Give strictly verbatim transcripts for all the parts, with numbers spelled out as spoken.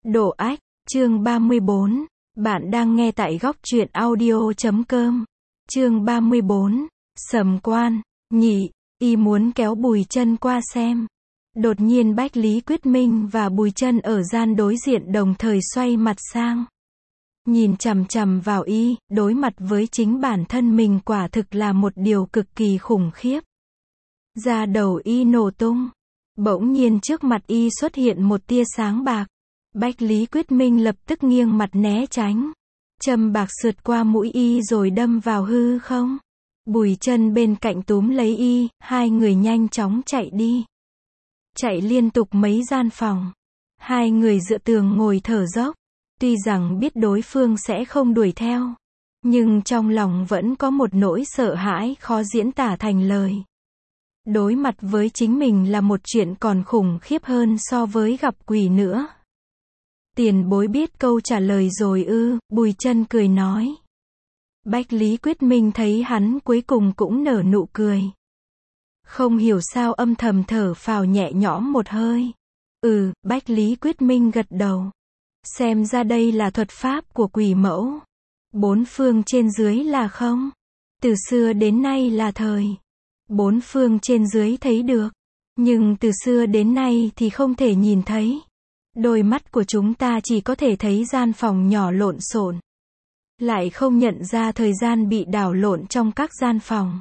Độ ách, chương ba mươi bốn. Bạn đang nghe tại góc truyện audio chấm com. Chương ba mươi bốn. Sầm quan, nhị, y muốn kéo Bùi Chân qua xem. Đột nhiên Bách Lý Quyết Minh và Bùi Chân ở gian đối diện đồng thời xoay mặt sang. Nhìn chằm chằm vào y, đối mặt với chính bản thân mình quả thực là một điều cực kỳ khủng khiếp. Da đầu y nổ tung. Bỗng nhiên trước mặt y xuất hiện một tia sáng bạc. Bách Lý Quyết Minh lập tức nghiêng mặt né tránh. Châm bạc sượt qua mũi y rồi đâm vào hư không. Bùi Chân bên cạnh túm lấy y, hai người nhanh chóng chạy đi. Chạy liên tục mấy gian phòng. Hai người dựa tường ngồi thở dốc. Tuy rằng biết đối phương sẽ không đuổi theo, nhưng trong lòng vẫn có một nỗi sợ hãi khó diễn tả thành lời. Đối mặt với chính mình là một chuyện còn khủng khiếp hơn so với gặp quỷ nữa. Tiền bối biết câu trả lời rồi ư? Bùi Chân cười nói. Bách Lý Quyết Minh thấy hắn cuối cùng cũng nở nụ cười. Không hiểu sao âm thầm thở phào nhẹ nhõm một hơi. Ừ, Bách Lý Quyết Minh gật đầu. Xem ra đây là thuật pháp của quỷ mẫu. Bốn phương trên dưới là không. Từ xưa đến nay là thời. Bốn phương trên dưới thấy được. Nhưng từ xưa đến nay thì không thể nhìn thấy. Đôi mắt của chúng ta chỉ có thể thấy gian phòng nhỏ lộn xộn. Lại không nhận ra thời gian bị đảo lộn trong các gian phòng.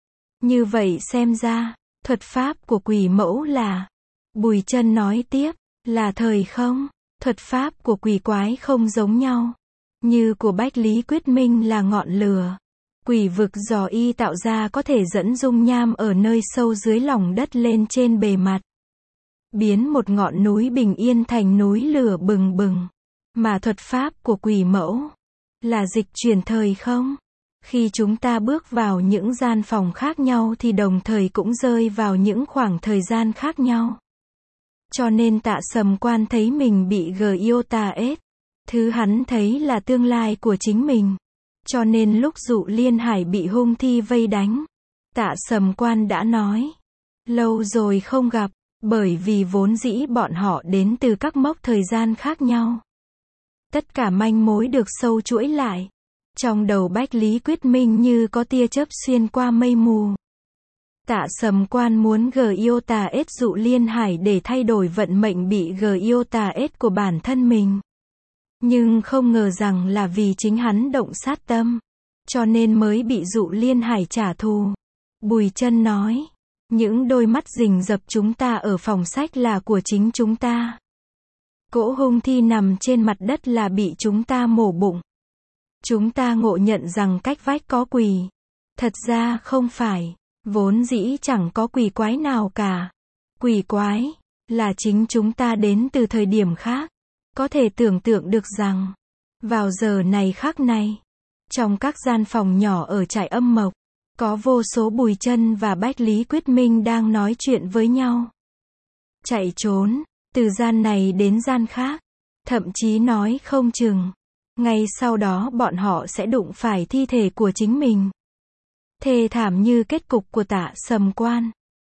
Như vậy xem ra, thuật pháp của quỷ mẫu là... Bùi Chân nói tiếp, là thời không? Thuật pháp của quỷ quái không giống nhau. Như của Bách Lý Quyết Minh là ngọn lửa. Quỷ vực do y tạo ra có thể dẫn dung nham ở nơi sâu dưới lòng đất lên trên bề mặt. Biến một ngọn núi bình yên thành núi lửa bừng bừng. Mà thuật pháp của quỷ mẫu là dịch chuyển thời không? Khi chúng ta bước vào những gian phòng khác nhau thì đồng thời cũng rơi vào những khoảng thời gian khác nhau. Cho nên Tạ Sầm Quan thấy mình bị Giotah. Thứ hắn thấy là tương lai của chính mình. Cho nên lúc Dụ Liên Hải bị hung thi vây đánh, Tạ Sầm Quan đã nói. Lâu rồi không gặp, bởi vì vốn dĩ bọn họ đến từ các mốc thời gian khác nhau. Tất cả manh mối được sâu chuỗi lại. Trong đầu Bách Lý Quyết Minh như có tia chớp xuyên qua mây mù. Tạ Sầm Quan muốn Giotah Dụ Liên Hải để thay đổi vận mệnh bị Giotah của bản thân mình. Nhưng không ngờ rằng là vì chính hắn động sát tâm, cho nên mới bị Dụ Liên Hải trả thù. Bùi Chân nói, những đôi mắt rình rập chúng ta ở phòng sách là của chính chúng ta. Cỗ hung thi nằm trên mặt đất là bị chúng ta mổ bụng. Chúng ta ngộ nhận rằng cách vách có quỷ. Thật ra không phải, vốn dĩ chẳng có quỷ quái nào cả. Quỷ quái là chính chúng ta đến từ thời điểm khác. Có thể tưởng tượng được rằng, vào giờ này khắc này, trong các gian phòng nhỏ ở trại Âm Mộc, có vô số Bùi Chân và Bách Lý Quyết Minh đang nói chuyện với nhau. Chạy trốn, từ gian này đến gian khác, thậm chí nói không chừng. Ngay sau đó bọn họ sẽ đụng phải thi thể của chính mình. Thê thảm như kết cục của Tạ Sầm Quan.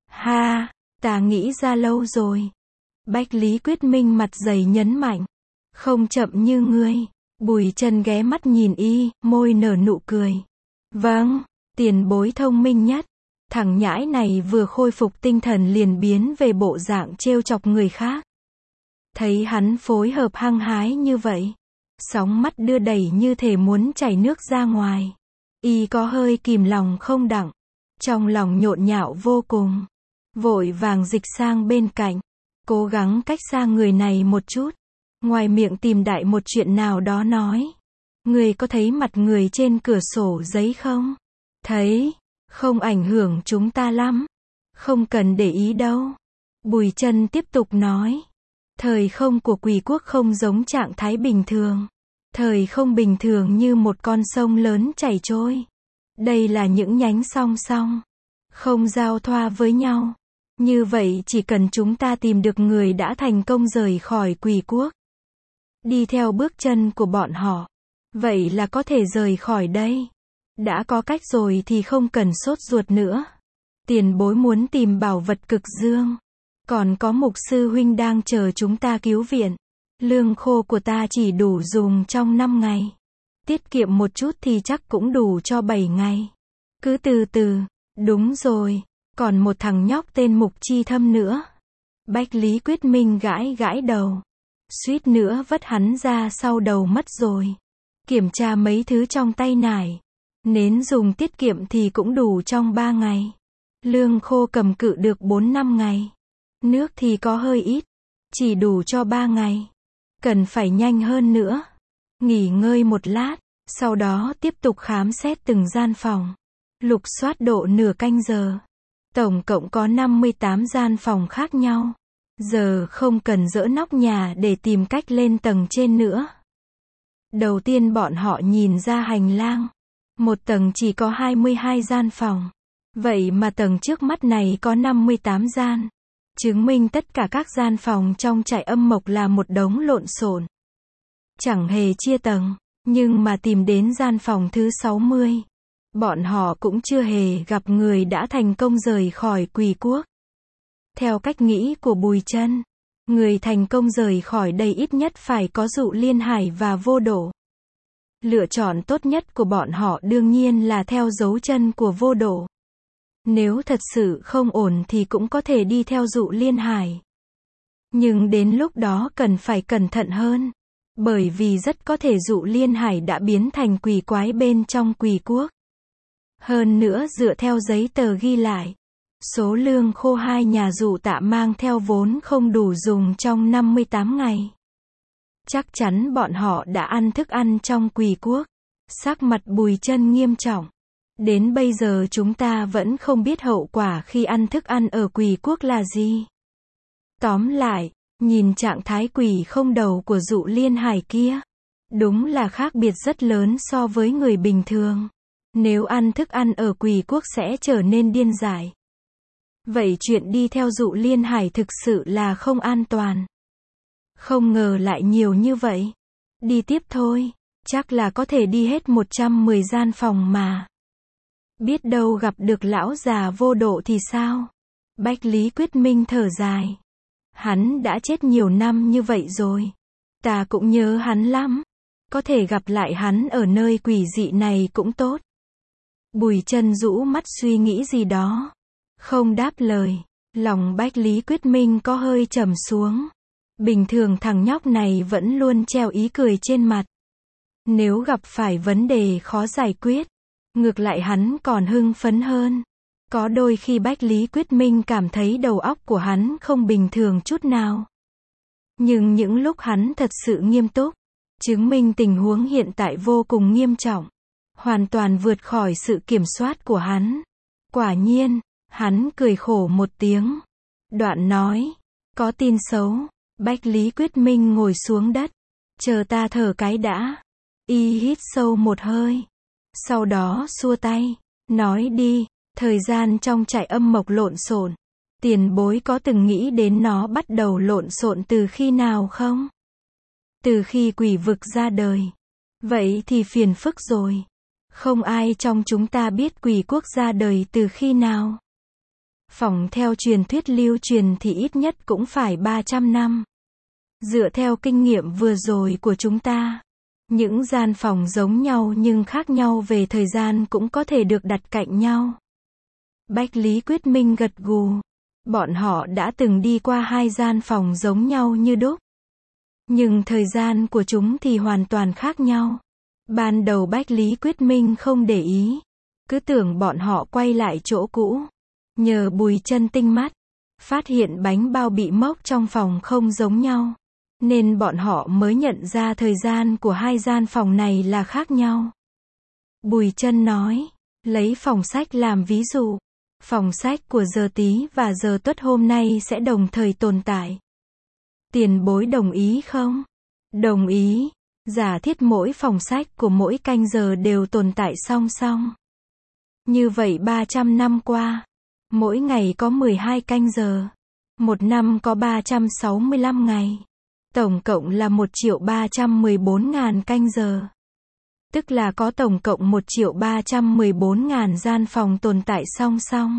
Ha, ta nghĩ ra lâu rồi. Bách Lý Quyết Minh mặt dày nhấn mạnh. Không chậm như ngươi. Bùi Chân ghé mắt nhìn y, môi nở nụ cười. Vâng, tiền bối thông minh nhất. Thằng nhãi này vừa khôi phục tinh thần liền biến về bộ dạng trêu chọc người khác. Thấy hắn phối hợp hăng hái như vậy, sóng mắt đưa đẩy như thể muốn chảy nước ra ngoài. Y có hơi kìm lòng không đặng. Trong lòng nhộn nhạo vô cùng. Vội vàng dịch sang bên cạnh. Cố gắng cách xa người này một chút. Ngoài miệng tìm đại một chuyện nào đó nói. Người có thấy mặt người trên cửa sổ giấy không? Thấy. Không ảnh hưởng chúng ta lắm. Không cần để ý đâu. Bùi Chân tiếp tục nói. Thời không của quỷ quốc không giống trạng thái bình thường. Thời không bình thường như một con sông lớn chảy trôi. Đây là những nhánh song song. Không giao thoa với nhau. Như vậy chỉ cần chúng ta tìm được người đã thành công rời khỏi quỷ quốc. Đi theo bước chân của bọn họ. Vậy là có thể rời khỏi đây. Đã có cách rồi thì không cần sốt ruột nữa. Tiền bối muốn tìm bảo vật cực dương. Còn có mục sư huynh đang chờ chúng ta cứu viện. Lương khô của ta chỉ đủ dùng trong năm ngày. Tiết kiệm một chút thì chắc cũng đủ cho bảy ngày. Cứ từ từ, đúng rồi, còn một thằng nhóc tên Mục Chi Thâm nữa. Bách Lý Quyết Minh gãi gãi đầu. Suýt nữa vất hắn ra sau đầu mất rồi. Kiểm tra mấy thứ trong tay nải. Nến dùng tiết kiệm thì cũng đủ trong ba ngày. Lương khô cầm cự được bốn năm ngày. Nước thì có hơi ít. Chỉ đủ cho ba ngày. Cần phải nhanh hơn nữa. Nghỉ ngơi một lát. Sau đó tiếp tục khám xét từng gian phòng. Lục soát độ nửa canh giờ. Tổng cộng có năm mươi tám gian phòng khác nhau. Giờ không cần dỡ nóc nhà để tìm cách lên tầng trên nữa. Đầu tiên bọn họ nhìn ra hành lang. Một tầng chỉ có hai mươi hai gian phòng. Vậy mà tầng trước mắt này có năm mươi tám gian. Chứng minh tất cả các gian phòng trong trại âm mộc là một đống lộn xộn. Chẳng hề chia tầng. Nhưng mà tìm đến gian phòng thứ sáu mươi. Bọn họ cũng chưa hề gặp người đã thành công rời khỏi Quỷ Quốc. Theo cách nghĩ của Bùi Chân, người thành công rời khỏi đây ít nhất phải có Dụ Liên Hải và Vô Độ. Lựa chọn tốt nhất của bọn họ đương nhiên là theo dấu chân của Vô Độ. Nếu thật sự không ổn thì cũng có thể đi theo Dụ Liên Hải. Nhưng đến lúc đó cần phải cẩn thận hơn. Bởi vì rất có thể Dụ Liên Hải đã biến thành quỷ quái bên trong Quỷ Quốc. Hơn nữa dựa theo giấy tờ ghi lại, số lương khô hai nhà Dụ Tạ mang theo vốn không đủ dùng trong năm mươi tám ngày. Chắc chắn bọn họ đã ăn thức ăn trong Quỷ Quốc. Sắc mặt Bùi Chân nghiêm trọng. Đến bây giờ chúng ta vẫn không biết hậu quả khi ăn thức ăn ở Quỷ Quốc là gì. Tóm lại, nhìn trạng thái quỷ không đầu của Dụ Liên Hải kia, đúng là khác biệt rất lớn so với người bình thường. Nếu ăn thức ăn ở Quỷ Quốc sẽ trở nên điên dại. Vậy chuyện đi theo Dụ Liên Hải thực sự là không an toàn. Không ngờ lại nhiều như vậy. Đi tiếp thôi, chắc là có thể đi hết một trăm mười gian phòng mà. Biết đâu gặp được lão già Vô Độ thì sao? Bách Lý Quyết Minh thở dài. Hắn đã chết nhiều năm như vậy rồi. Ta cũng nhớ hắn lắm. Có thể gặp lại hắn ở nơi quỷ dị này cũng tốt. Bùi Chân rũ mắt suy nghĩ gì đó. Không đáp lời. Lòng Bách Lý Quyết Minh có hơi trầm xuống. Bình thường thằng nhóc này vẫn luôn treo ý cười trên mặt. Nếu gặp phải vấn đề khó giải quyết, ngược lại hắn còn hưng phấn hơn. Có đôi khi Bách Lý Quyết Minh cảm thấy đầu óc của hắn không bình thường chút nào. Nhưng những lúc hắn thật sự nghiêm túc, chứng minh tình huống hiện tại vô cùng nghiêm trọng. Hoàn toàn vượt khỏi sự kiểm soát của hắn. Quả nhiên, hắn cười khổ một tiếng. Đoạn nói, có tin xấu. Bách Lý Quyết Minh ngồi xuống đất. Chờ ta thở cái đã. Y hít sâu một hơi. Sau đó xua tay. Nói đi, thời gian trong trại âm mộc lộn xộn. Tiền bối có từng nghĩ đến nó bắt đầu lộn xộn từ khi nào không? Từ khi quỷ vực ra đời. Vậy thì phiền phức rồi. Không ai trong chúng ta biết Quỷ Quốc ra đời từ khi nào. Phỏng theo truyền thuyết lưu truyền thì ít nhất cũng phải ba trăm năm. Dựa theo kinh nghiệm vừa rồi của chúng ta, những gian phòng giống nhau nhưng khác nhau về thời gian cũng có thể được đặt cạnh nhau. Bách Lý Quyết Minh gật gù. Bọn họ đã từng đi qua hai gian phòng giống nhau như đúc. Nhưng thời gian của chúng thì hoàn toàn khác nhau. Ban đầu Bách Lý Quyết Minh không để ý. Cứ tưởng bọn họ quay lại chỗ cũ. Nhờ Bùi Chân tinh mắt, phát hiện bánh bao bị mốc trong phòng không giống nhau. Nên bọn họ mới nhận ra thời gian của hai gian phòng này là khác nhau. Bùi Chân nói, lấy phòng sách làm ví dụ. Phòng sách của giờ Tý và giờ Tuất hôm nay sẽ đồng thời tồn tại. Tiền bối đồng ý không? Đồng ý. Giả thiết mỗi phòng sách của mỗi canh giờ đều tồn tại song song. Như vậy ba trăm năm qua, mỗi ngày có mười hai canh giờ. Một năm có ba trăm sáu mươi lăm ngày. Tổng cộng là một triệu ba trăm mười bốn ngàn canh giờ. Tức là có tổng cộng một triệu ba trăm mười bốn ngàn gian phòng tồn tại song song.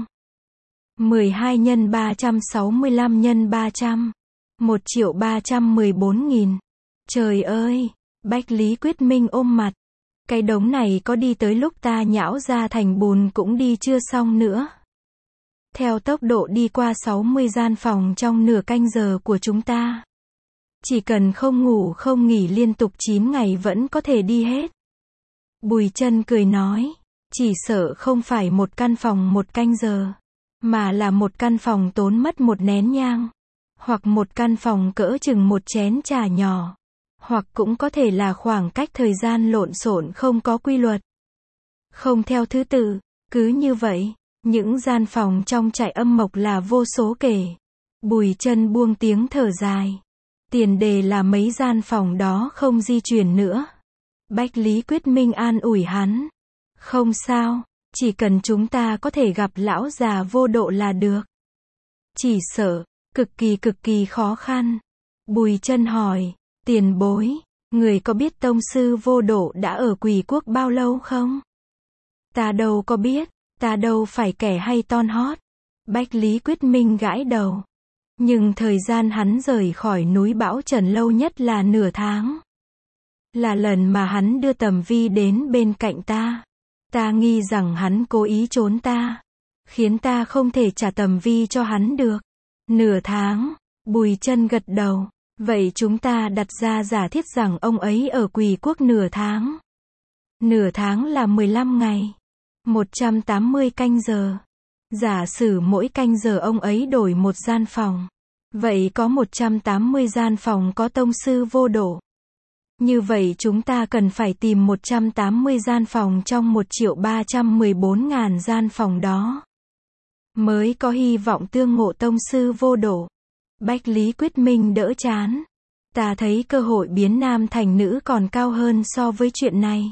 mười hai nhân ba trăm sáu mươi lăm nhân ba trăm. một triệu ba trăm mười bốn nghìn. Trời ơi! Bách Lý Quyết Minh ôm mặt. Cái đống này có đi tới lúc ta nhão ra thành bùn cũng đi chưa xong nữa. Theo tốc độ đi qua sáu mươi gian phòng trong nửa canh giờ của chúng ta. Chỉ cần không ngủ không nghỉ liên tục chín ngày vẫn có thể đi hết. Bùi Chân cười nói, chỉ sợ không phải một căn phòng một canh giờ, mà là một căn phòng tốn mất một nén nhang, hoặc một căn phòng cỡ chừng một chén trà nhỏ, hoặc cũng có thể là khoảng cách thời gian lộn xộn không có quy luật, không theo thứ tự. Cứ như vậy, những gian phòng trong trại âm mộc là vô số kể. Bùi Chân buông tiếng thở dài. Tiền đề là mấy gian phòng đó không di chuyển nữa. Bách Lý Quyết Minh an ủi hắn. Không sao, chỉ cần chúng ta có thể gặp lão già Vô Độ là được. Chỉ sợ, cực kỳ cực kỳ khó khăn. Bùi Chân hỏi, tiền bối, người có biết tông sư Vô Độ đã ở Quỷ Quốc bao lâu không? Ta đâu có biết, ta đâu phải kẻ hay ton hót. Bách Lý Quyết Minh gãi đầu. Nhưng thời gian hắn rời khỏi núi Bão Trần lâu nhất là nửa tháng. Là lần mà hắn đưa Tầm Vi đến bên cạnh ta. Ta nghi rằng hắn cố ý trốn ta, khiến ta không thể trả Tầm Vi cho hắn được. Nửa tháng, Bùi Chân gật đầu. Vậy chúng ta đặt ra giả thiết rằng ông ấy ở Quỷ Quốc nửa tháng. Nửa tháng là mười lăm ngày. một trăm tám mươi canh giờ. Giả sử mỗi canh giờ ông ấy đổi một gian phòng. Vậy có một trăm tám mươi gian phòng có tông sư Vô Độ. Như vậy chúng ta cần phải tìm một trăm tám mươi gian phòng trong một triệu ba trăm mười bốn ngàn gian phòng đó. Mới có hy vọng tương ngộ tông sư Vô Độ. Bách Lý Quyết Minh đỡ chán. Ta thấy cơ hội biến nam thành nữ còn cao hơn so với chuyện này.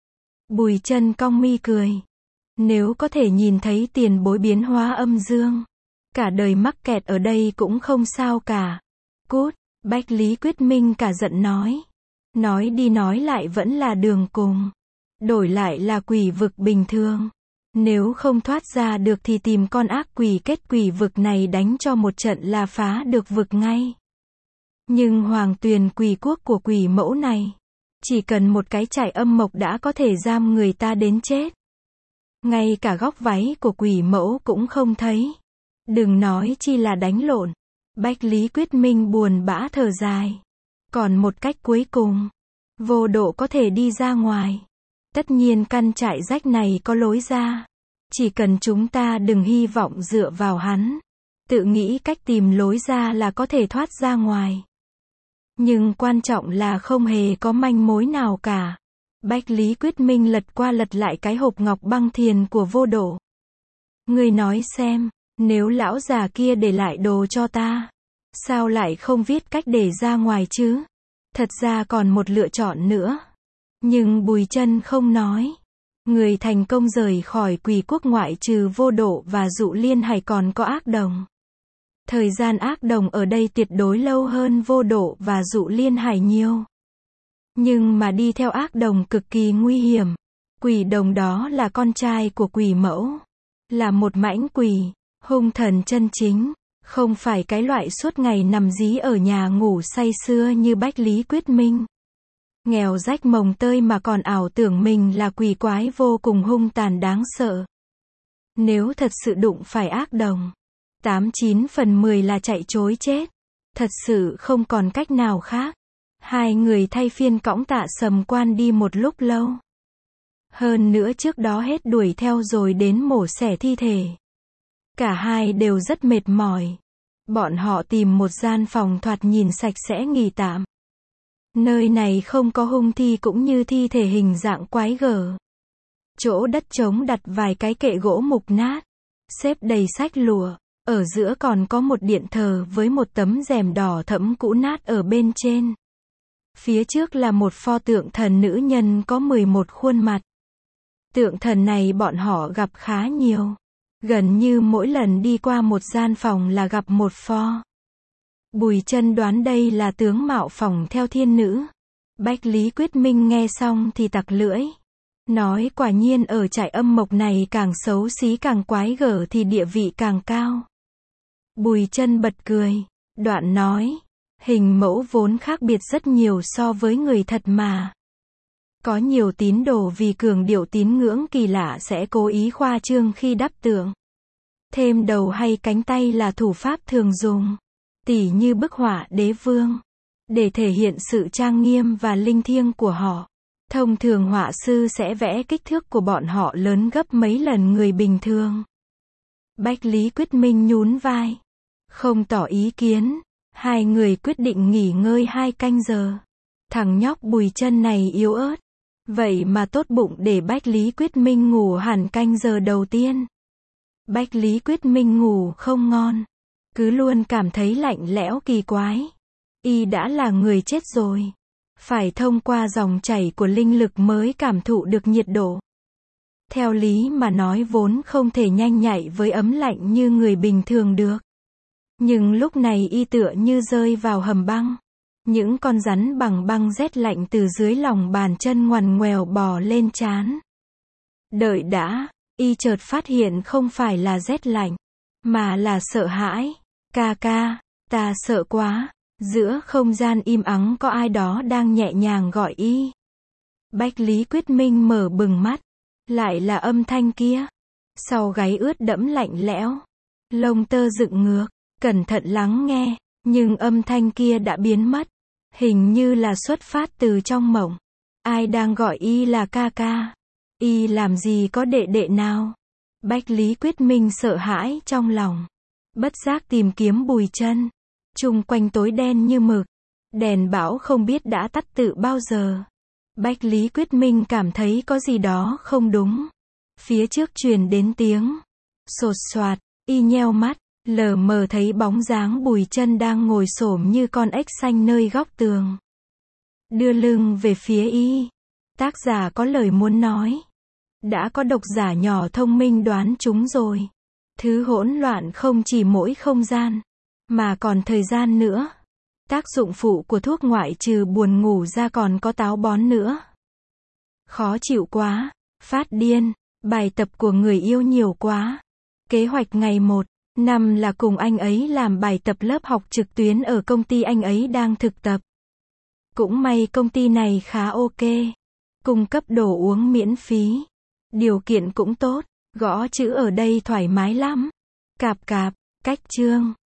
Bùi Chân cong mi cười. Nếu có thể nhìn thấy tiền bối biến hóa âm dương, cả đời mắc kẹt ở đây cũng không sao cả. Cút, Bách Lý Quyết Minh cả giận nói. Nói đi nói lại vẫn là đường cùng. Đổi lại là quỷ vực bình thường. Nếu không thoát ra được thì tìm con ác quỷ kết quỷ vực này đánh cho một trận là phá được vực ngay. Nhưng Hoàng Tuyền Quỷ Quốc của quỷ mẫu này, chỉ cần một cái trại âm mộc đã có thể giam người ta đến chết. Ngay cả góc váy của quỷ mẫu cũng không thấy. Đừng nói chi là đánh lộn. Bách Lý Quyết Minh buồn bã thở dài. Còn một cách cuối cùng. Vô Độ có thể đi ra ngoài. Tất nhiên căn trại rách này có lối ra. Chỉ cần chúng ta đừng hy vọng dựa vào hắn. Tự nghĩ cách tìm lối ra là có thể thoát ra ngoài. Nhưng quan trọng là không hề có manh mối nào cả. Bách Lý Quyết Minh lật qua lật lại cái hộp ngọc băng thiền của Vô Độ. Ngươi nói xem, nếu lão già kia để lại đồ cho ta, sao lại không viết cách để ra ngoài chứ? Thật ra còn một lựa chọn nữa. Nhưng Bùi Chân không nói. Người thành công rời khỏi Quỷ Quốc ngoại trừ Vô Độ và Dụ Liên Hải còn có Ác Đồng. Thời gian Ác Đồng ở đây tuyệt đối lâu hơn Vô Độ và Dụ Liên Hải nhiều. Nhưng mà đi theo Ác Đồng cực kỳ nguy hiểm. Quỷ đồng đó là con trai của quỷ mẫu. Là một mãnh quỷ, hung thần chân chính. Không phải cái loại suốt ngày nằm dí ở nhà ngủ say sưa như Bách Lý Quyết Minh. Nghèo rách mồng tơi mà còn ảo tưởng mình là quỷ quái vô cùng hung tàn đáng sợ. Nếu thật sự đụng phải Ác Đồng, tám chín phần mười là chạy trối chết. Thật sự không còn cách nào khác. Hai người thay phiên cõng Tạ Sầm Quan đi một lúc lâu. Hơn nữa trước đó hết đuổi theo rồi đến mổ xẻ thi thể. Cả hai đều rất mệt mỏi. Bọn họ tìm một gian phòng thoạt nhìn sạch sẽ nghỉ tạm. Nơi này không có hung thi cũng như thi thể hình dạng quái gở. Chỗ đất trống đặt vài cái kệ gỗ mục nát, xếp đầy sách lụa. Ở giữa còn có một điện thờ với một tấm rèm đỏ thẫm cũ nát ở bên trên. Phía trước là một pho tượng thần nữ nhân có mười một khuôn mặt. Tượng thần này bọn họ gặp khá nhiều. Gần như mỗi lần đi qua một gian phòng là gặp một pho. Bùi Chân đoán đây là tướng mạo phỏng theo thiên nữ. Bách Lý Quyết Minh nghe xong thì tặc lưỡi. Nói quả nhiên ở trại âm mộc này càng xấu xí càng quái gở thì địa vị càng cao. Bùi Chân bật cười. Đoạn nói. Hình mẫu vốn khác biệt rất nhiều so với người thật mà. Có nhiều tín đồ vì cường điệu tín ngưỡng kỳ lạ sẽ cố ý khoa trương khi đắp tượng. Thêm đầu hay cánh tay là thủ pháp thường dùng. Tỉ như bức họa đế vương. Để thể hiện sự trang nghiêm và linh thiêng của họ. Thông thường họa sư sẽ vẽ kích thước của bọn họ lớn gấp mấy lần người bình thường. Bách Lý Quyết Minh nhún vai. Không tỏ ý kiến. Hai người quyết định nghỉ ngơi hai canh giờ. Thằng nhóc Bùi Chân này yếu ớt. Vậy mà tốt bụng để Bách Lý Quyết Minh ngủ hẳn canh giờ đầu tiên. Bách Lý Quyết Minh ngủ không ngon. Cứ luôn cảm thấy lạnh lẽo kỳ quái. Y đã là người chết rồi. Phải thông qua dòng chảy của linh lực mới cảm thụ được nhiệt độ. Theo lý mà nói vốn không thể nhanh nhạy với ấm lạnh như người bình thường được. Nhưng lúc này y tựa như rơi vào hầm băng. Những con rắn bằng băng rét lạnh từ dưới lòng bàn chân ngoằn ngoèo bò lên trán. Đợi đã, y chợt phát hiện không phải là rét lạnh, mà là sợ hãi. Ca ca, ta sợ quá. Giữa không gian im ắng có ai đó đang nhẹ nhàng gọi y. Bách Lý Quyết Minh mở bừng mắt. Lại là âm thanh kia. Sau gáy ướt đẫm lạnh lẽo. Lông tơ dựng ngược. Cẩn thận lắng nghe. Nhưng âm thanh kia đã biến mất. Hình như là xuất phát từ trong mộng. Ai đang gọi y là ca ca? Y làm gì có đệ đệ nào? Bách Lý Quyết Minh sợ hãi trong lòng. Bất giác tìm kiếm Bùi Chân. Chung quanh tối đen như mực. Đèn bão không biết đã tắt từ bao giờ. Bách Lý Quyết Minh cảm thấy có gì đó không đúng. Phía trước truyền đến tiếng sột soạt, y nheo mắt, lờ mờ thấy bóng dáng Bùi Chân đang ngồi xổm như con ếch xanh nơi góc tường. Đưa lưng về phía y. Tác giả có lời muốn nói. Đã có độc giả nhỏ thông minh đoán chúng rồi. Thứ hỗn loạn không chỉ mỗi không gian, mà còn thời gian nữa. Tác dụng phụ của thuốc ngoại trừ buồn ngủ ra còn có táo bón nữa. Khó chịu quá. Phát điên. Bài tập của người yêu nhiều quá. Kế hoạch ngày một năm là cùng anh ấy làm bài tập lớp học trực tuyến ở công ty anh ấy đang thực tập. Cũng may công ty này khá ok. Cung cấp đồ uống miễn phí. Điều kiện cũng tốt. Gõ chữ ở đây thoải mái lắm. Cạp cạp. Cách chương.